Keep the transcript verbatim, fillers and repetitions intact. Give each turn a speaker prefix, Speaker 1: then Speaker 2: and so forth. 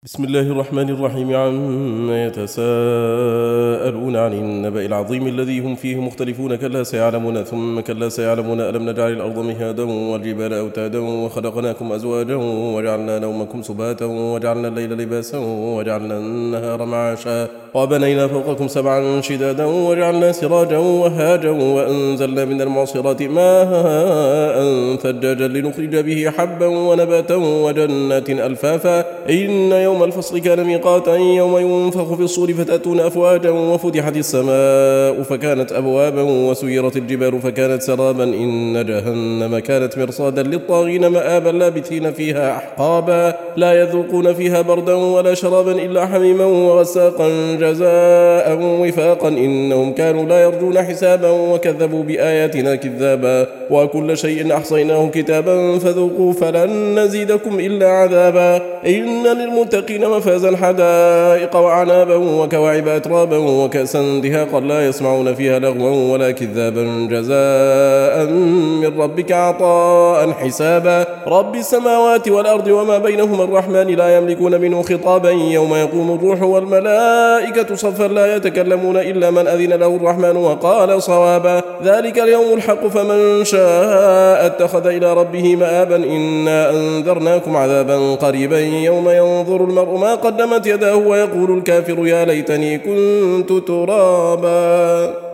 Speaker 1: بسم الله الرحمن الرحيم. عما يتساءلون عن النبأ العظيم الذي هم فيه مختلفون. كلا سيعلمون ثم كلا سيعلمون ألم نجعل الأرض مهادا والجبال أوتادا وخلقناكم أزواجا وجعلنا نومكم سباتا وجعلنا الليل لباسا وجعلنا النهار معاشا وبنينا فوقكم سبعا شدادا وجعلنا سراجا وهاجا وأنزلنا من المعصرات ماء ثجاجا لنخرج به حبا ونباتا وجنات ألفافا إن يوم الفصل كان ميقاتا يوم ينفخ في الصور فتأتون أفواجا وفتحت السماء فكانت أبوابا وسيرت الجبال فكانت سرابا إن جهنم كانت مرصادا للطاغين مآبا لابثين فيها أحقابا لا يذوقون فيها بردا ولا شرابا إلا حميما وغساقا جزاء وفاقا إنهم كانوا لا يرجون حسابا وكذبوا بآياتنا كذابا وكل شيء أحصيناه كتابا فذوقوا فلن نزيدكم إلا عذابا إن للمتقين مفازا حدائق وعنابا وكواعب أترابا وكأسا دهاقا لا يسمعون فيها لغوا ولا كذابا جزاء من ربك عطاء حسابا رب السماوات والأرض وما بينهما الرحمن لا يملكون منه خطابا يوم يقوم الروح والملائكة صفا لا يتكلمون إلا من أذن له الرحمن وقال صوابا ذلك اليوم الحق فمن شاء اتخذ إلى ربه مآبا إنا أنذرناكم عذابا قريبا يوم ينظر المرء ما قدمت يداه ويقول الكافر يا ليتني كنت ترابا.